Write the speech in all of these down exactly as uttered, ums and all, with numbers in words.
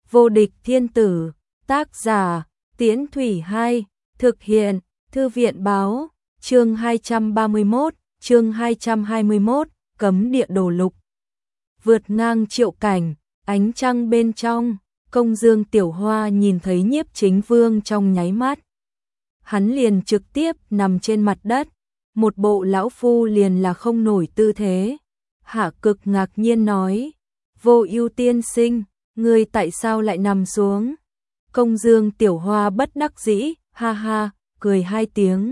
Vô địch thiên tử, tác giả, Tiễn Thủy Hai, thực hiện, Thư viện báo, chương hai trăm ba mươi mốt, chương hai trăm hai mươi mốt, cấm địa đồ lục. Vượt ngang triệu cảnh, ánh trăng bên trong, Công Dương Tiểu Hoa nhìn thấy Nhiếp Chính Vương trong nháy mắt. Hắn liền trực tiếp nằm trên mặt đất, một bộ lão phu liền là không nổi tư thế. Hạ Cực ngạc nhiên nói, Vô Ưu tiên sinh, ngươi tại sao lại nằm xuống? Công Dương Tiểu Hoa bất đắc dĩ, ha ha, cười hai tiếng.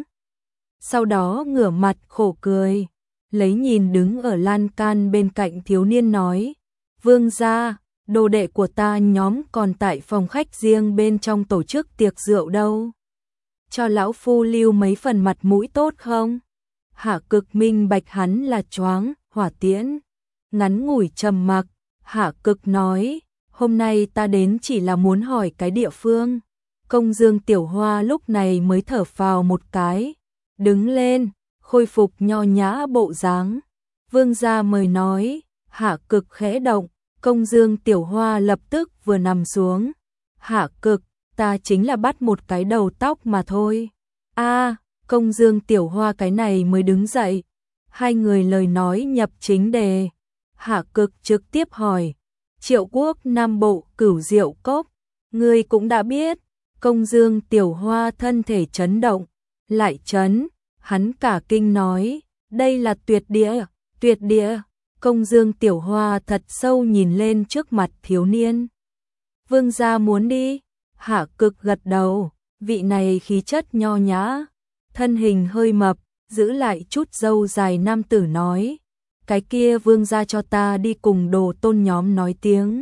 Sau đó ngửa mặt khổ cười, lấy nhìn đứng ở lan can bên cạnh thiếu niên nói, Vương gia, đồ đệ của ta nhóm còn tại phòng khách riêng bên trong tổ chức tiệc rượu đâu. Cho lão phu lưu mấy phần mặt mũi tốt không? Hạ Cực minh bạch hắn là choáng, hỏa tiễn. Ngắn ngủi trầm mặc, Hạ Cực nói, hôm nay ta đến chỉ là muốn hỏi cái địa phương. Công Dương Tiểu Hoa lúc này mới thở phào một cái, đứng lên, khôi phục nho nhã bộ dáng. Vương gia mời nói, Hạ Cực khẽ động, Công Dương Tiểu Hoa lập tức vừa nằm xuống. Hạ Cực, ta chính là bắt một cái đầu tóc mà thôi. A, Công Dương Tiểu Hoa cái này mới đứng dậy. Hai người lời nói nhập chính đề. Hạ Cực trực tiếp hỏi, Triệu Quốc Nam Bộ Cửu Diệu Cốc, ngươi cũng đã biết. Công Dương Tiểu Hoa thân thể chấn động, lại chấn, hắn cả kinh nói, đây là tuyệt địa, tuyệt địa. Công Dương Tiểu Hoa thật sâu nhìn lên trước mặt thiếu niên. Vương gia muốn đi? Hạ Cực gật đầu, vị này khí chất nho nhã, thân hình hơi mập, giữ lại chút râu dài nam tử nói, cái kia vương gia cho ta đi cùng đồ tôn nhóm nói tiếng.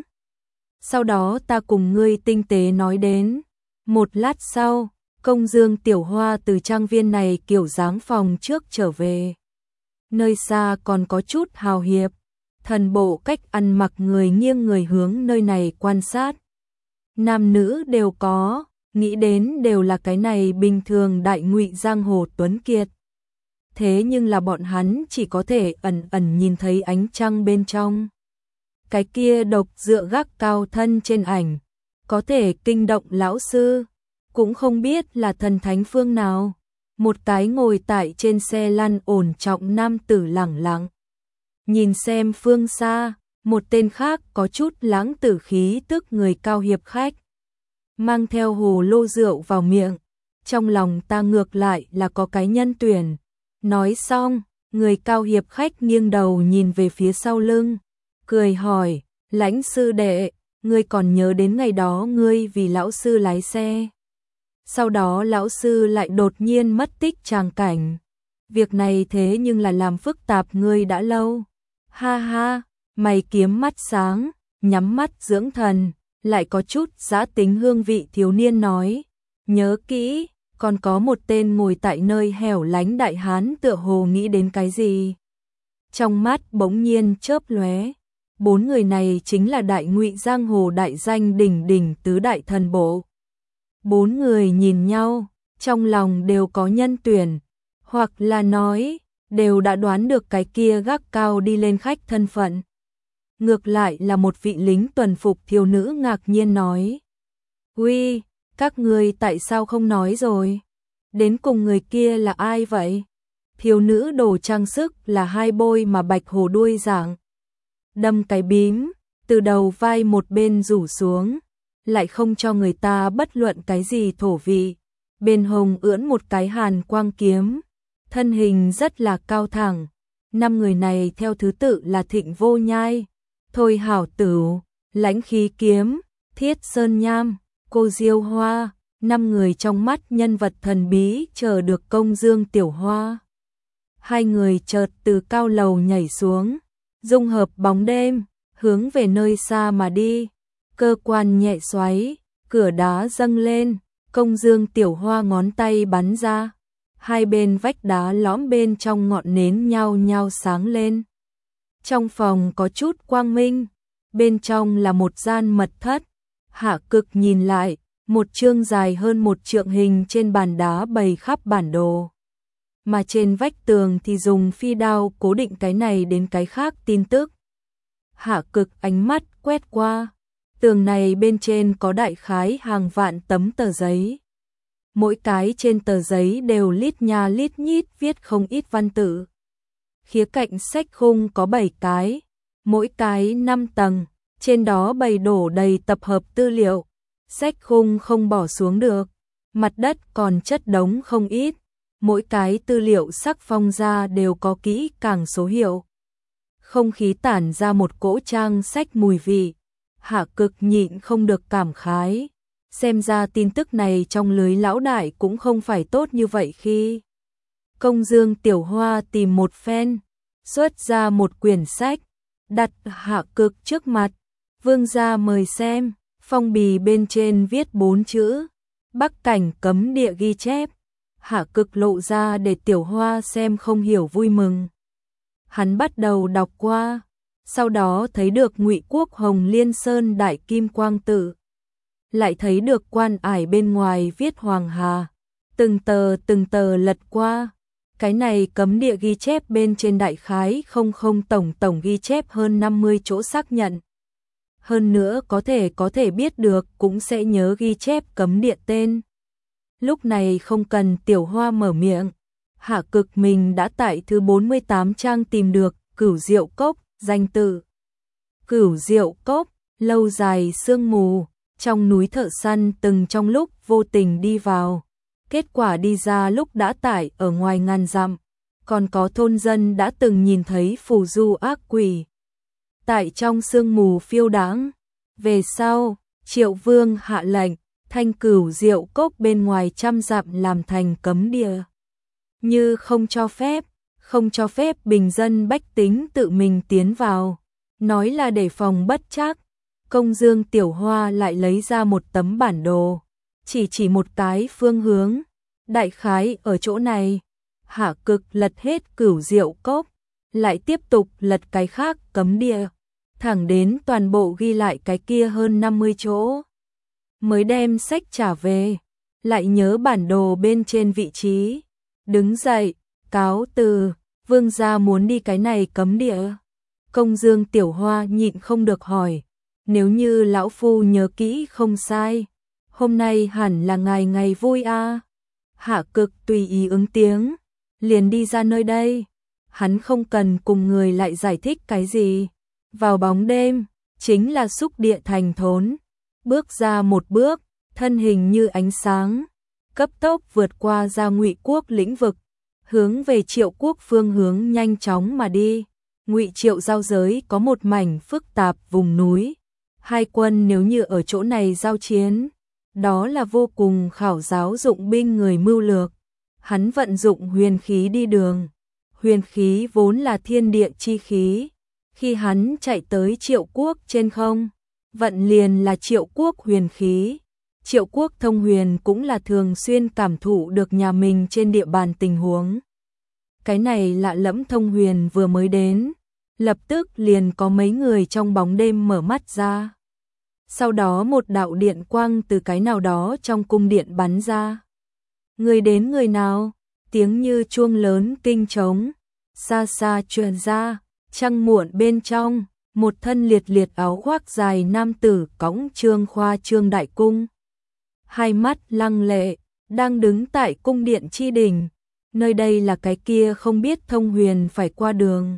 Sau đó ta cùng ngươi tinh tế nói đến. Một lát sau, Công Dương Tiểu Hoa từ trang viên này kiểu dáng phòng trước trở về. Nơi xa còn có chút hào hiệp, thần bộ cách ăn mặc người nghiêng người hướng nơi này quan sát. Nam nữ đều có, nghĩ đến đều là cái này bình thường đại ngụy giang hồ tuấn kiệt. Thế nhưng là bọn hắn chỉ có thể ẩn ẩn nhìn thấy ánh trăng bên trong. Cái kia độc dựa gác cao thân trên ảnh, có thể kinh động lão sư, cũng không biết là thần thánh phương nào. Một cái ngồi tại trên xe lăn ổn trọng nam tử lẳng lặng. Nhìn xem phương xa, một tên khác có chút lãng tử khí tức người cao hiệp khách. Mang theo hồ lô rượu vào miệng, trong lòng ta ngược lại là có cái nhân tuyển. Nói xong, người cao hiệp khách nghiêng đầu nhìn về phía sau lưng, cười hỏi, Lãnh sư đệ, ngươi còn nhớ đến ngày đó ngươi vì lão sư lái xe. Sau đó lão sư lại đột nhiên mất tích tràng cảnh. Việc này thế nhưng là làm phức tạp ngươi đã lâu. Ha ha, mày kiếm mắt sáng, nhắm mắt dưỡng thần, lại có chút giã tính hương vị thiếu niên nói. Nhớ kỹ, còn có một tên ngồi tại nơi hẻo lánh đại hán tựa hồ nghĩ đến cái gì. Trong mắt bỗng nhiên chớp lóe. Bốn người này chính là đại ngụy giang hồ đại danh đỉnh đỉnh tứ đại thần bộ. Bốn người nhìn nhau, trong lòng đều có nhân tuyển, hoặc là nói, đều đã đoán được cái kia gác cao đi lên khách thân phận. Ngược lại là một vị lính tuần phục thiếu nữ ngạc nhiên nói, Uy, các ngươi tại sao không nói rồi? Đến cùng người kia là ai vậy? Thiếu nữ đồ trang sức là hai bôi mà bạch hồ đuôi dạng. Đâm cái bím, từ đầu vai một bên rủ xuống, lại không cho người ta bất luận cái gì thổ vị. Bên hông ưỡn một cái hàn quang kiếm, thân hình rất là cao thẳng. Năm người này theo thứ tự là Thịnh Vô Nhai, Thôi Hảo Tửu, Lãnh Khí Kiếm, Thiết Sơn Nham, Cô Diêu Hoa. Năm người trong mắt nhân vật thần bí chờ được Công Dương Tiểu Hoa. Hai người chợt từ cao lầu nhảy xuống, dung hợp bóng đêm, hướng về nơi xa mà đi. Cơ quan nhẹ xoáy, cửa đá dâng lên, Công Dương Tiểu Hoa ngón tay bắn ra. Hai bên vách đá lõm bên trong ngọn nến nhao nhao sáng lên. Trong phòng có chút quang minh, bên trong là một gian mật thất. Hạ Cực nhìn lại, một chương dài hơn một trượng hình trên bàn đá bày khắp bản đồ. Mà trên vách tường thì dùng phi đao cố định cái này đến cái khác tin tức. Hạ Cực ánh mắt quét qua, Tường này bên trên có đại khái hàng vạn tấm tờ giấy. Mỗi cái trên tờ giấy đều lít nha lít nhít viết không ít văn tự. Khía cạnh sách khung có bảy cái, mỗi cái năm tầng, trên đó bày đổ đầy tập hợp tư liệu. Sách khung không bỏ xuống được, mặt đất còn chất đống không ít, mỗi cái tư liệu sắc phong ra đều có kỹ càng số hiệu. Không khí tản ra một cỗ trang sách mùi vị, Hạ Cực nhịn không được cảm khái, xem ra tin tức này trong lưới lão đại cũng không phải tốt như vậy. Khi Công Dương Tiểu Hoa tìm một phen, xuất ra một quyển sách, đặt Hạ Cực trước mặt, vương gia mời xem. Phong bì bên trên viết bốn chữ Bắc Cảnh cấm địa ghi chép. Hạ Cực lộ ra để Tiểu Hoa xem không hiểu vui mừng. Hắn bắt đầu đọc qua, sau đó thấy được Ngụy Quốc Hồng Liên Sơn Đại Kim Quang Tự, lại thấy được quan ải bên ngoài viết Hoàng Hà, từng tờ từng tờ lật qua. Cái này cấm địa ghi chép bên trên đại khái không không tổng tổng ghi chép hơn năm mươi chỗ xác nhận. Hơn nữa có thể có thể biết được cũng sẽ nhớ ghi chép cấm địa tên. Lúc này không cần Tiểu Hoa mở miệng, Hạ Cực mình đã tại thứ bốn mươi tám trang tìm được Cửu Diệu Cốc, danh tự. Cửu Diệu Cốc, lâu dài sương mù, trong núi thợ săn từng trong lúc vô tình đi vào. Kết quả đi ra lúc đã tại ở ngoài ngàn dặm, còn có thôn dân đã từng nhìn thấy phù du ác quỷ tại trong sương mù phiêu đãng. Về sau, Triệu Vương hạ lệnh, thanh Cửu Diệu Cốc bên ngoài trăm dặm làm thành cấm địa. Như không cho phép, không cho phép bình dân bách tính tự mình tiến vào, nói là để phòng bất trắc. Công Dương Tiểu Hoa lại lấy ra một tấm bản đồ, chỉ chỉ một cái phương hướng, đại khái ở chỗ này. Hạ Cực lật hết Cửu Diệu Cốc, lại tiếp tục lật cái khác cấm địa, thẳng đến toàn bộ ghi lại cái kia hơn năm mươi chỗ. Mới đem sách trả về, lại nhớ bản đồ bên trên vị trí, đứng dậy, cáo từ, vương gia muốn đi cái này cấm địa. Công Dương Tiểu Hoa nhịn không được hỏi, nếu như lão phu nhớ kỹ không sai, hôm nay hẳn là ngày ngày vui a. À? Hạ Cực tùy ý ứng tiếng, liền đi ra nơi đây. Hắn không cần cùng người lại giải thích cái gì. Vào bóng đêm, chính là xúc địa thành thốn. Bước ra một bước, thân hình như ánh sáng, cấp tốc vượt qua ra Ngụy Quốc lĩnh vực, hướng về Triệu Quốc phương hướng nhanh chóng mà đi. Ngụy Triệu giao giới có một mảnh phức tạp vùng núi. Hai quân nếu như ở chỗ này giao chiến, đó là vô cùng khảo giáo dụng binh người mưu lược. Hắn vận dụng huyền khí đi đường. Huyền khí vốn là thiên địa chi khí. Khi hắn chạy tới Triệu Quốc trên không, vận liền là Triệu Quốc huyền khí. Triệu Quốc thông huyền cũng là thường xuyên cảm thụ được nhà mình trên địa bàn tình huống. Cái này lạ lẫm thông huyền vừa mới đến, lập tức liền có mấy người trong bóng đêm mở mắt ra. Sau đó một đạo điện quang từ cái nào đó trong cung điện bắn ra. Người đến người nào? Tiếng như chuông lớn kinh trống, xa xa truyền ra. Trăng muộn bên trong, một thân liệt liệt áo khoác dài nam tử cõng trương khoa trương đại cung. Hai mắt lăng lệ, đang đứng tại cung điện chi đỉnh. Nơi đây là cái kia không biết thông huyền phải qua đường.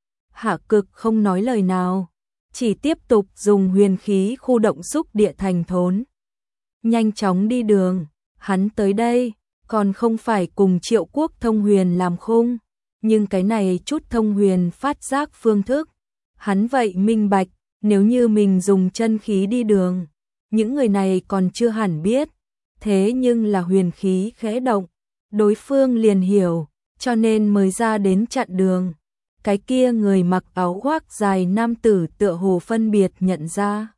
Hạ Cực không nói lời nào, chỉ tiếp tục dùng huyền khí khu động xúc địa thành thốn. Nhanh chóng đi đường, hắn tới đây, còn không phải cùng Triệu Quốc thông huyền làm khung. Nhưng cái này chút thông huyền phát giác phương thức, hắn vậy minh bạch, nếu như mình dùng chân khí đi đường, những người này còn chưa hẳn biết, thế nhưng là huyền khí khẽ động, đối phương liền hiểu, cho nên mới ra đến chặn đường. Cái kia người mặc áo khoác dài nam tử tựa hồ phân biệt nhận ra.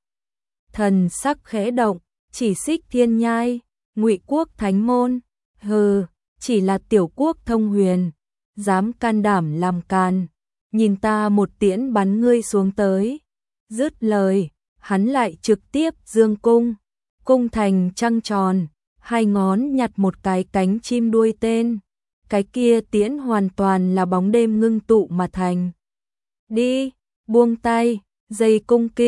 Thần sắc khẽ động, chỉ xích thiên nhai, Ngụy Quốc thánh môn, hừ, chỉ là tiểu quốc thông huyền. Dám can đảm làm càn, nhìn ta một tiễn bắn ngươi xuống tới. Dứt lời, hắn lại trực tiếp dương cung, cung thành trăng tròn, hai ngón nhặt một cái cánh chim đuôi tên. Cái kia tiễn hoàn toàn là bóng đêm ngưng tụ mà thành. Đi, buông tay, dây cung kinh,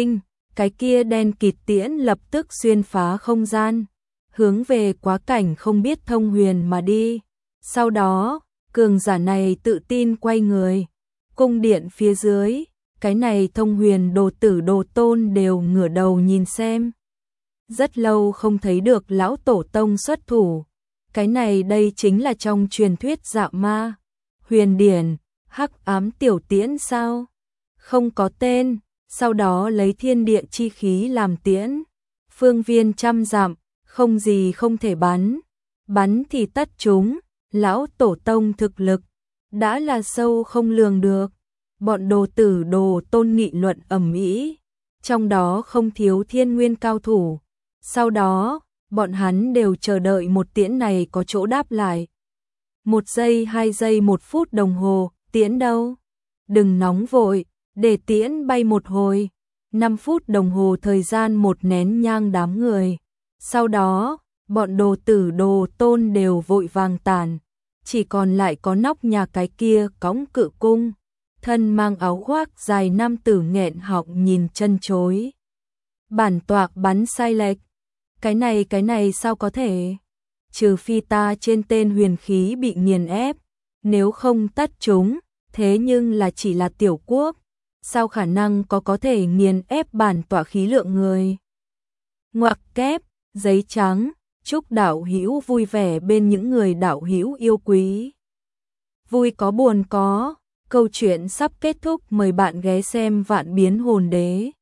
cái kia đen kịt tiễn lập tức xuyên phá không gian, hướng về quá cảnh không biết thông huyền mà đi. Sau đó, cường giả này tự tin quay người, cung điện phía dưới, cái này thông huyền đồ tử đồ tôn đều ngửa đầu nhìn xem. Rất lâu không thấy được lão tổ tông xuất thủ, cái này đây chính là trong truyền thuyết Dạ Ma, Huyền Điển, Hắc Ám Tiểu Tiễn sao? Không có tên, sau đó lấy thiên địa chi khí làm tiễn, phương viên trăm dặm, không gì không thể bắn, bắn thì tất chúng, lão tổ tông thực lực đã là sâu không lường được. Bọn đồ tử đồ tôn nghị luận ầm ĩ, trong đó không thiếu thiên nguyên cao thủ. Sau đó, bọn hắn đều chờ đợi một tiễn này có chỗ đáp lại. Một giây, hai giây, một phút đồng hồ, tiễn đâu? Đừng nóng vội, để tiễn bay một hồi. Năm phút đồng hồ thời gian một nén nhang đám người. Sau đó, bọn đồ tử đồ tôn đều vội vàng tàn. Chỉ còn lại có nóc nhà cái kia cõng cự cung. Thân mang áo khoác dài nam tử nghẹn họng nhìn chân chối. Bản tọa bắn sai lệch. Cái này cái này sao có thể? Trừ phi ta trên tên huyền khí bị nghiền ép, nếu không tất chúng, thế nhưng là chỉ là tiểu quốc, sao khả năng có có thể nghiền ép bản tọa khí lượng người? Ngoặc kép, giấy trắng, chúc đạo hữu vui vẻ bên những người đạo hữu yêu quý. Vui có buồn có, câu chuyện sắp kết thúc, mời bạn ghé xem Vạn Biến Hồn Đế.